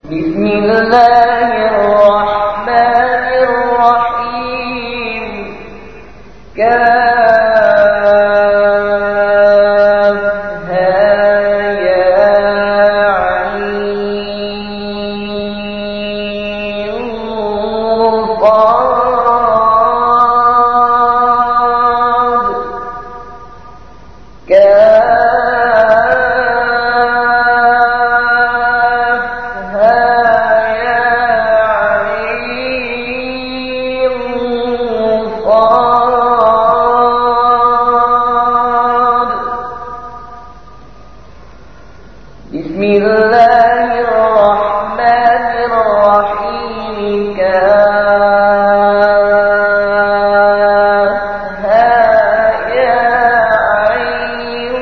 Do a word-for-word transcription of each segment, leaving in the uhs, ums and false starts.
بسم الله الرحمن الرحيم. كافها يا عين صاد بسم الله الرحمن الرحيم. كافها يا عين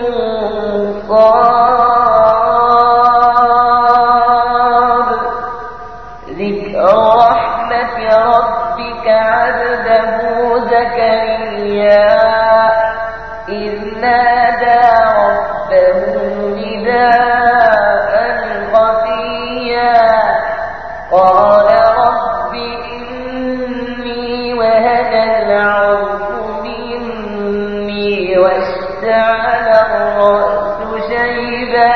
صاد ذكر رحمة ربك عبده زكريا إذ نادى ربه نداء خفيا قال رب إني وهن العظم مني واشتعل الرأس شيبا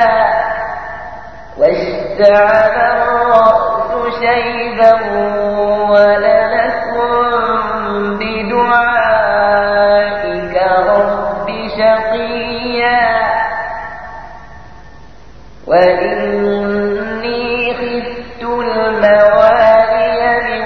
واشتعل الرأس شيبا ولم أكن بدعائك رب شقيا وإني خفت الموالي من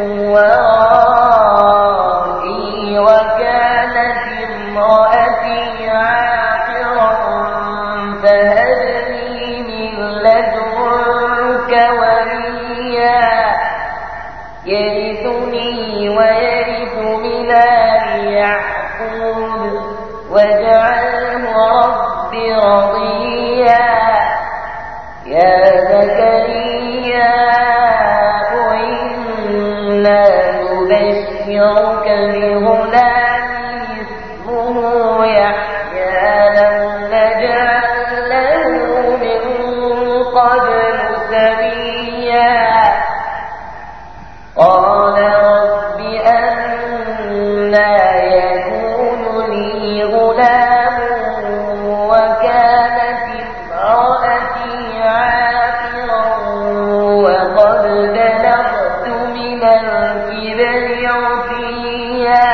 ورائي وكانت امرأتي عاقرا فهب لي من لدنك وليا يرثني ويرث من آل يعقوب واجعله رب رضيا يا زكريا إنا نبشرك بغلام اسمه يحيى لم نجعل له من قبل سميا قال رب أنى يكون لي غلام وكانت امرأتي عاقرا وقد بلغت من الكبر عتيا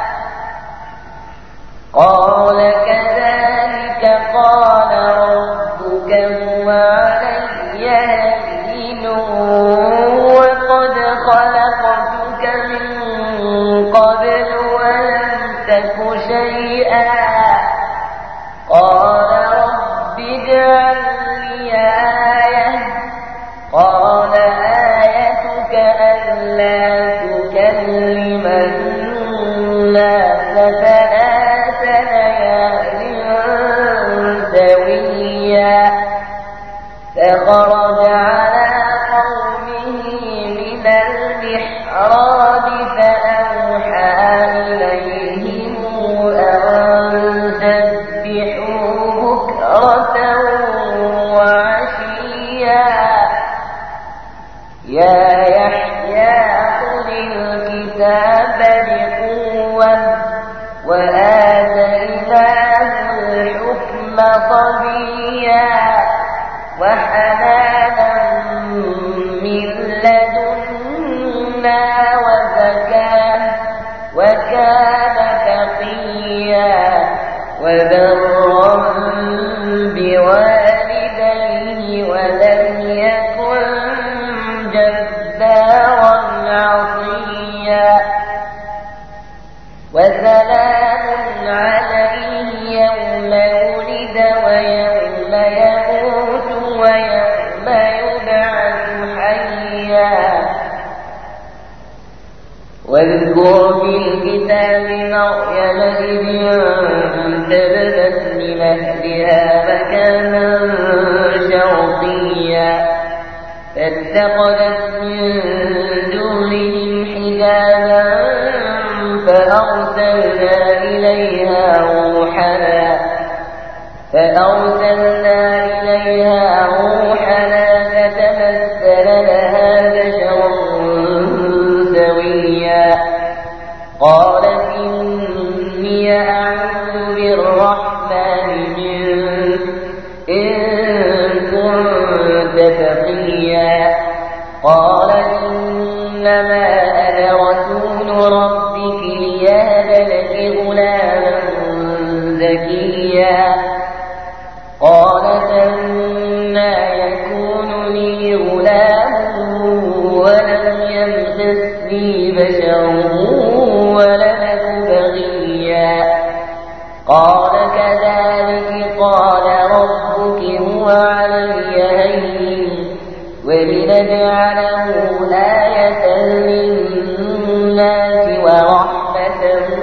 قال كذلك قال ربك هو علي هين وقد خلقتك من قبل ولم تك شيئا قال رب اجعل لي آية قال آيتك ألا تكلم الناس ثلاث ليال سويا فخرج على قومه من المحراب فأوحى إليهم أن سبحوا بكرة وعشيا يا يحيى خذ الكتاب بقوة وآتيناه الحكم صبيا وحنانا من لدنا وزكاة وكان تقيا وبرا بوالديه ولم يكن جبارا عصيا وسلام عليه يوم ولد ويوم يموت ويوم يبعث حيا واذكر في الكتاب مريم إذ انتبذت من أهلها مكانا شرقيا فاتخذت من دونهم حجابا فأرسلنا إليها روحنا فأرسلنا إليها روحنا فتمثل فمثل لها بشرا سويا قالت إني أعوذ بالرحمن منك إن كنت تقيا قال إنما أنا رسول ربك ليهب لك غلاما زكيا قالت أنى يكون لي غلام ولم يمسسني بشر ولم أك بغيا قال كذلك قال ربك هو علي هين ولنجعله آية للناس ورحمة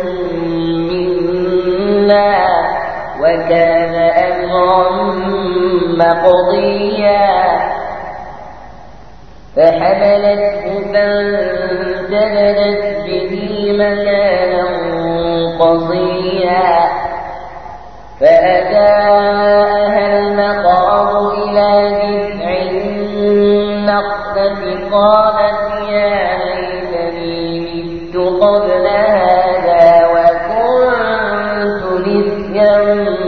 منا وكان أمرا مقضيا فحملته فانتبذت به مكانا قصيا فأتاها المخاض إلى جذع النخلة قالت يا ليتني مت قبل هذا وكنت نسيا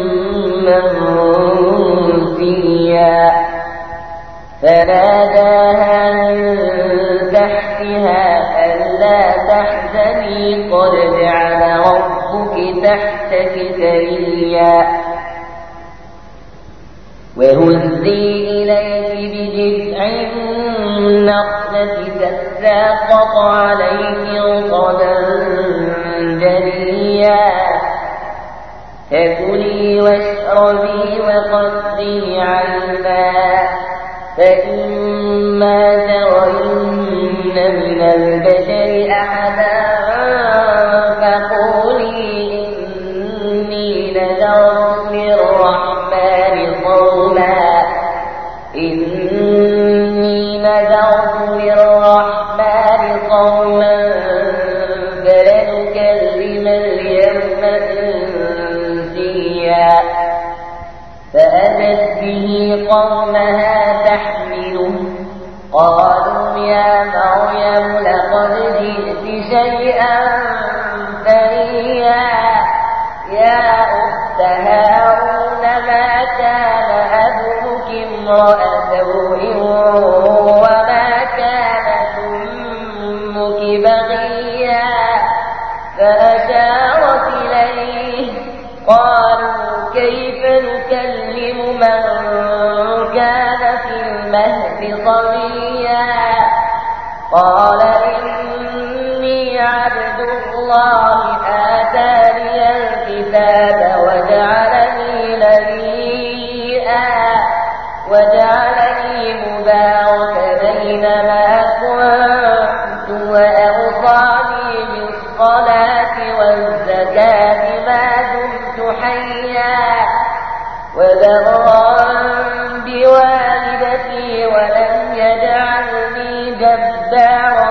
منسيا فناداها من تحتها ألا تحزني قد جعل ربك تحتك سريا وهزي إليك بجذع النخلة تساقط عليك رطبا جنيا فكلي واشربي وقدري عينا فإما ترين من البشر أحدا فقولي إني نذرت للرحمن صوما إني نذرت للرحمن صوما فلنكلم اليوم إنسيا فأتت به قومها تحمله قالوا يا مريم لقد جئت شيئا فريا يا أخت هارون ما كان أبوك امرأ سوء وما كانت أمك بغيا فأشارت إليه قالوا كيف نكلم من كان في المهد صبيا قال إني عبد الله آتاني الكتاب وجعلني نبيا وجعلني مباركا أينما كنت وأوصاني بالصلاة والزكاة ما دمت حيا وبرا بوالدتي ولم يجعلني جبارا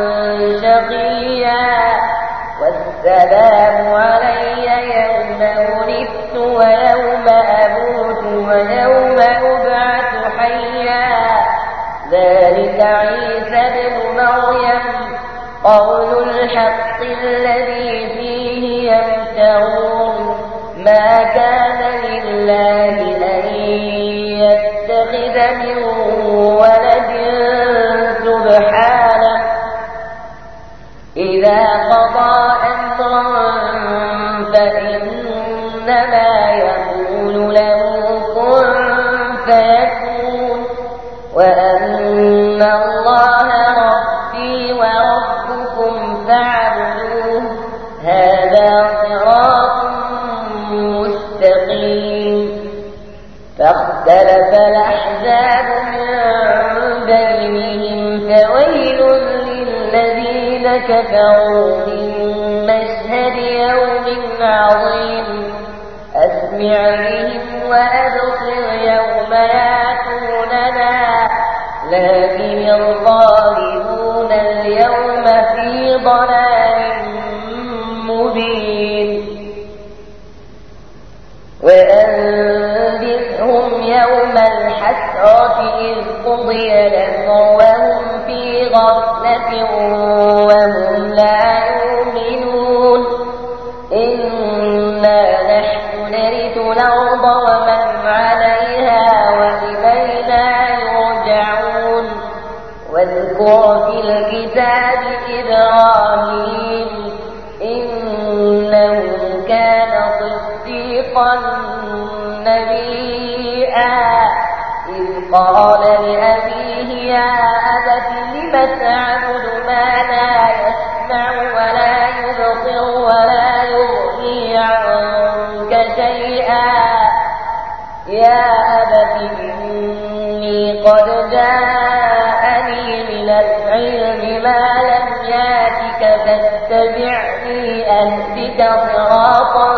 شقيا والسلام علي يوم ولدت ويوم أموت ويوم أبعث حيا ذلك عيسى ابن مريم قول الحق الذي فيه يمترون ما كان لله أن يتخذ من ولد سبحانه إذا قضى أمرا فإنما يقول له كن فيكون وأن الله ربي وربكم فاعبدوه هذا صراط مستقيم فاختلف الأحزاب من بينهم فويل للذين كفروا من مشهد يوم عظيم أسمع بهم وأبصر يوم يأتوننا لكن الظالمون اليوم في ضلال مبين وأنذرهم يوم الحسرة إذ قضي الأمر قرية وهم لا يؤمنون إنا نحن نرث الأرض ومن عليها وإلينا يرجعون واذكر في الكتاب إبراهيم إنه كان صديقا نبيا إذ قال لأبيه يا أبت لم تعبد ما لا يسمع ولا يبصر ولا يغني عنك شيئا يا أبت إني قد جاءني من العلم ما لم ياتك فاتبعني أهدك صراطا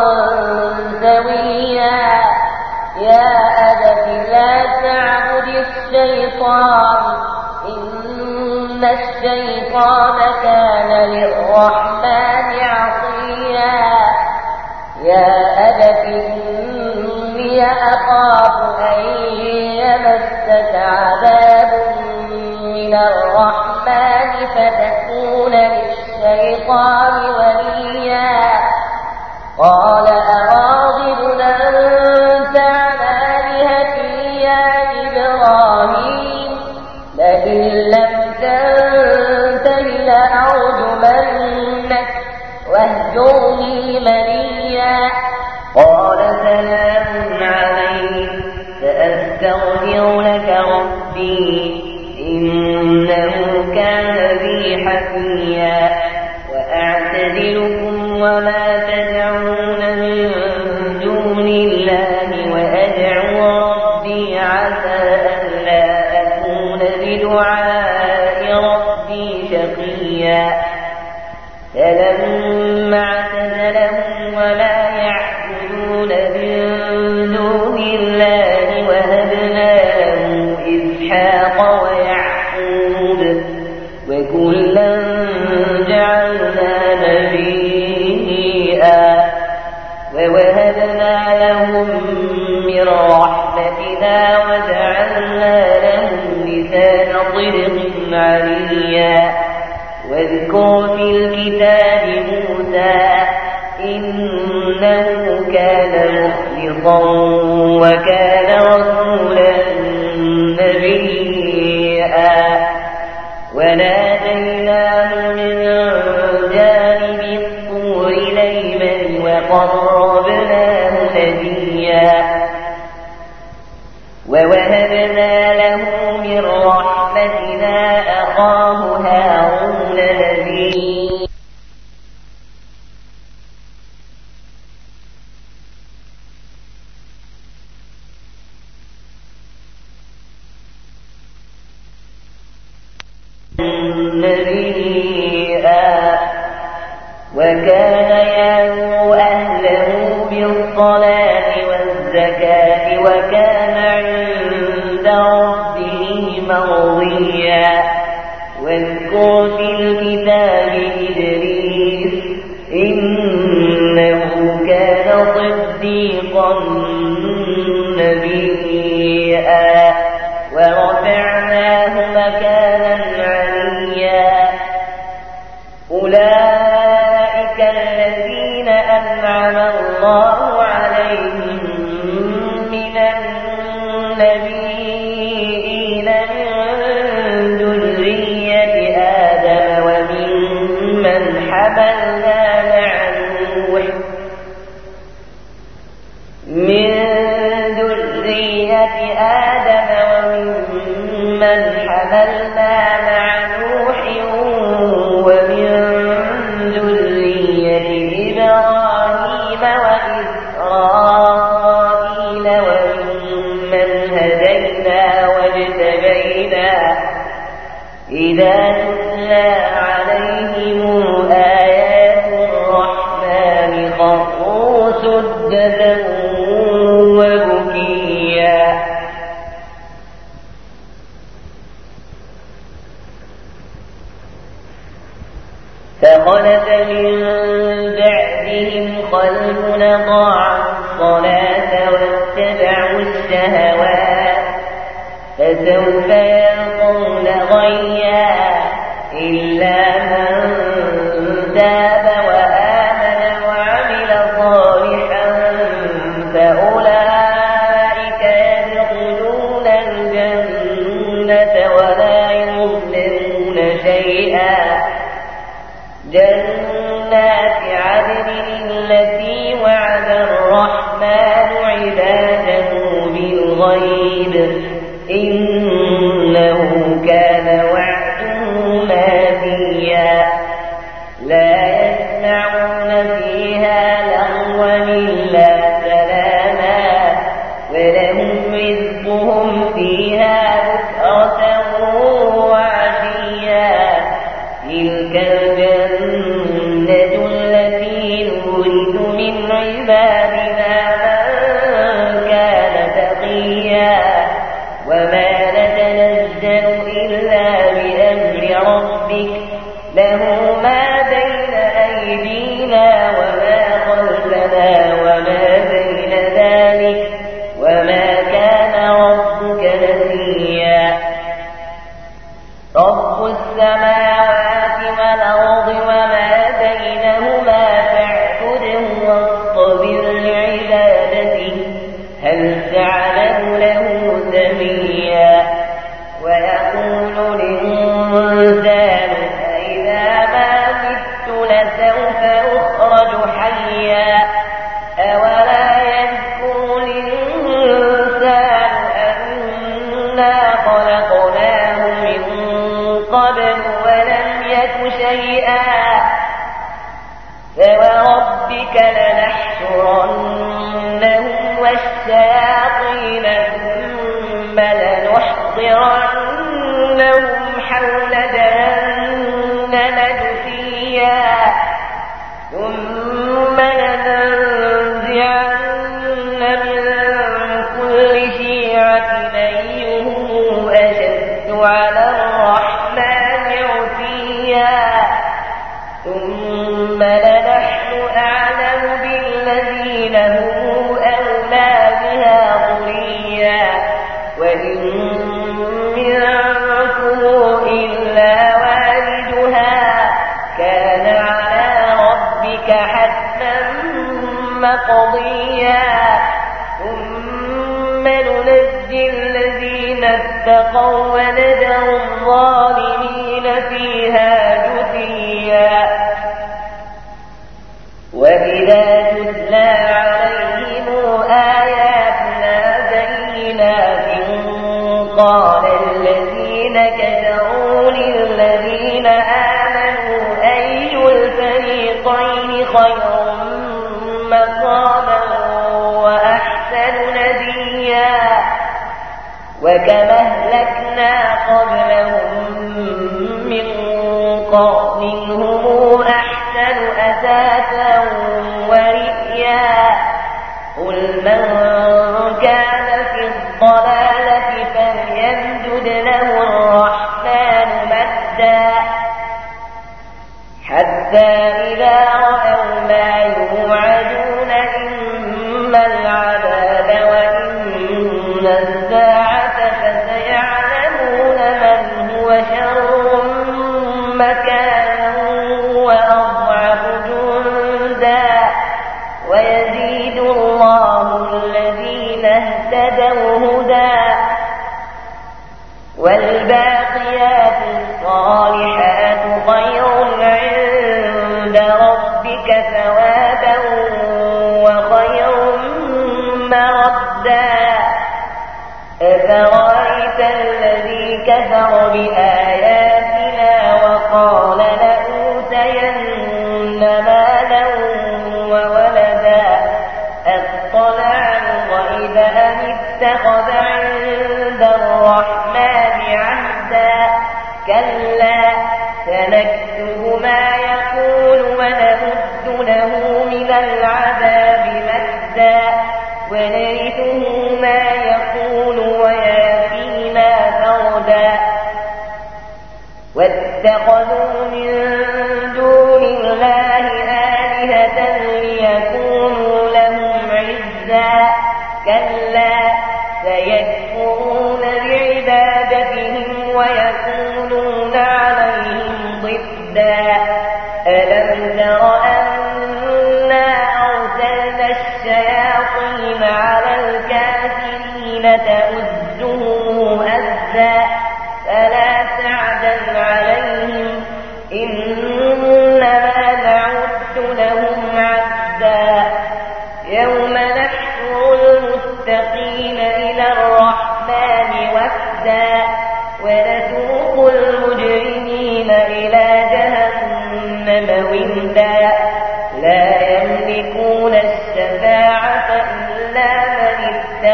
سويا يا أبت لا تعبد الشيطان إن الشيطان كان للرحمن عصيا يا أبت إني أخاف أن يمسك عذاب من الرحمن فتكون للشيطان وليا قال أراغب أنت عن آلهتي يا إبراهيم لئن لم تنته لأرجمنك واهجرني مليا قال سلام عليك سأستغفر لك ربي إنه كان بي حفيا وأعتزلكم وما تدعون من دون الله وأدعو ربي عسى ألا أكون بدعاء ربي شقيا فلما اعتزلهم وما يعبدون من دون الله وهبنا له إسحاق ويعقوب وكلا جعلنا نبيا ووهبنا لهم من رحمتنا وجعلنا لهم لسان صدق عليا واذكر في الكتاب موسى إنه كان مخلصا وكان رسولا نبيا وناديناه من جانب الطور الأيمن وقربناه نجيا ووهبنا له من رحمتنا أخاه هارون نبيا نبيا وكان يأمر أهله بالصلاة والزكاة وكان عند ربه مرضيا واذكر في الكتاب إدريس إنه كان صديقا نبيا ورفعناه مكانا عليا أولئك الذين أنعم الله عليهم من النبيين من ذرية آدم وممن حملنا مع نوح من ذرية آدم وممن حملنا مع نوح ومن ذرية إبراهيم وإسرائيل وممن هدينا واجتبينا إذا تتلى عليهم آيات الرحمن خروا سجدا وبكيا فخلف من بعدهم خلف أضاعوا الصلاة واتبعوا الشهوات فسوف يلقون غيا جنات عدن التي وعد الرحمن عباده بالغيب إنه كان وعده ماتيا لا يسمعون فيها لغوا إلا سلاما ولهم رزقهم فيها بكرة وعشيا تلك الجنة التي نورث من عبادنا من كان تقيا وما نتنزل إلا بأمر ربك له ما بين أيدينا وما خلفنا وما بين ذلك وما كان ربك نسيا رب السماوات والأرض وما بينهما فاعبده واصطبر لعبادته هل تعلم له سميا ويقول الإنسان أإذا ما مت لسوف أخرج حيا أولا يذكر الإنسان أنا خلقناه من قبل ولم يك شيئا فوربك لنحشرنهم والشياطين ثم لنحضرنهم حول جهنم جثيا ثم لننزعن من كل شيعة أيهم أشد على الرحمن عتيا ثم لنحن أعلم بالذين هم أولى بها ضريا وإن منكم إلا واردها كان على ربك حتما مقضيا ثم ننجي الذين اتقوا ونذر الظالمين فيها جثيا وإذا تتلى عليهم آياتنا بينات قال الذين كفروا للذين آمنوا أي الفريقين خير مقاما وأحسن نديا وكما أهلكنا قبلهم من قرن هم أحسن أثاثا ورئيا قل من كان في الضلالة فليمدد له الرحمن مدا حتى إذا رأوا ما يوعدون إما العذاب وإن الساعة فسيعلمون من هو شر مكانا وأضعف جندا ويزيد الله الذين اهتدوا هدى والباقيات الصالحات خير عند ربك ثوابا وخير مردا أفرأيت الذي كفر بآياتنا وقال لأوتين مالا وولدا أطلع الغيب أم اتخذ عند الرحمن عهدا كلا سنكتب ما يقول ونمد له من العذاب مدا ونرثه ما يقول وياتينا فردا واتخذوا من دون الله آلهة ليكونوا لهم عزا كلا سيكفرون بعبادتهم ويكونون عليهم ضدا ألم تر أنا أرسلنا الشياطين على الكافرين تؤزهم أزا فلا تعجل عليهم إنما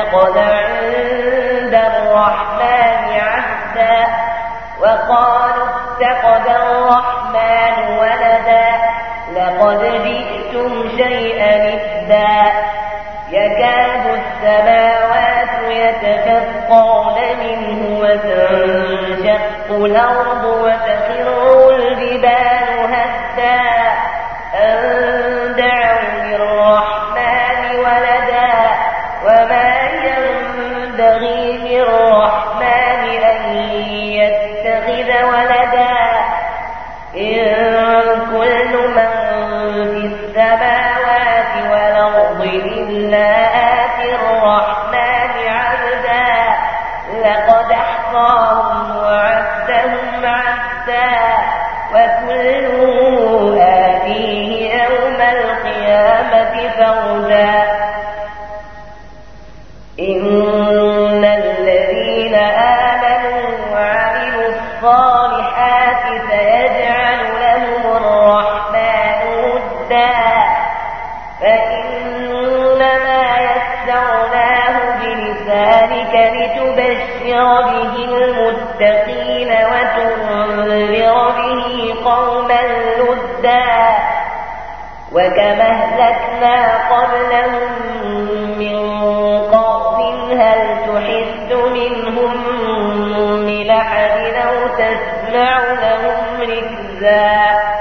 اتخذ عند الرحمن عهدا وقالوا اتخذ الرحمن ولدا لقد جئتم شيئا إدا يكاد السماوات يتفطرن منه وتنشق الأرض وتخر الجبال هدا أن دعوا للرحمن ولدا وما ينبغي للرحمن أن يتخذ ولدا إن كل من في السماوات والأرض إلا آتي الرحمن عبدا لقد أحصاهم وعدهم عدا وكلهم آتيه يوم القيامة فردا إن الذين آمنوا وعملوا الصالحات سيجعل لهم الرحمن ودا فإنما يسرناه بلسانك لتبشر به المتقين وتنذر به قوما لدا وكما أهلكنا قبلهم من قرن هل تحس منهم من أحد أو تسمع لهم ركزا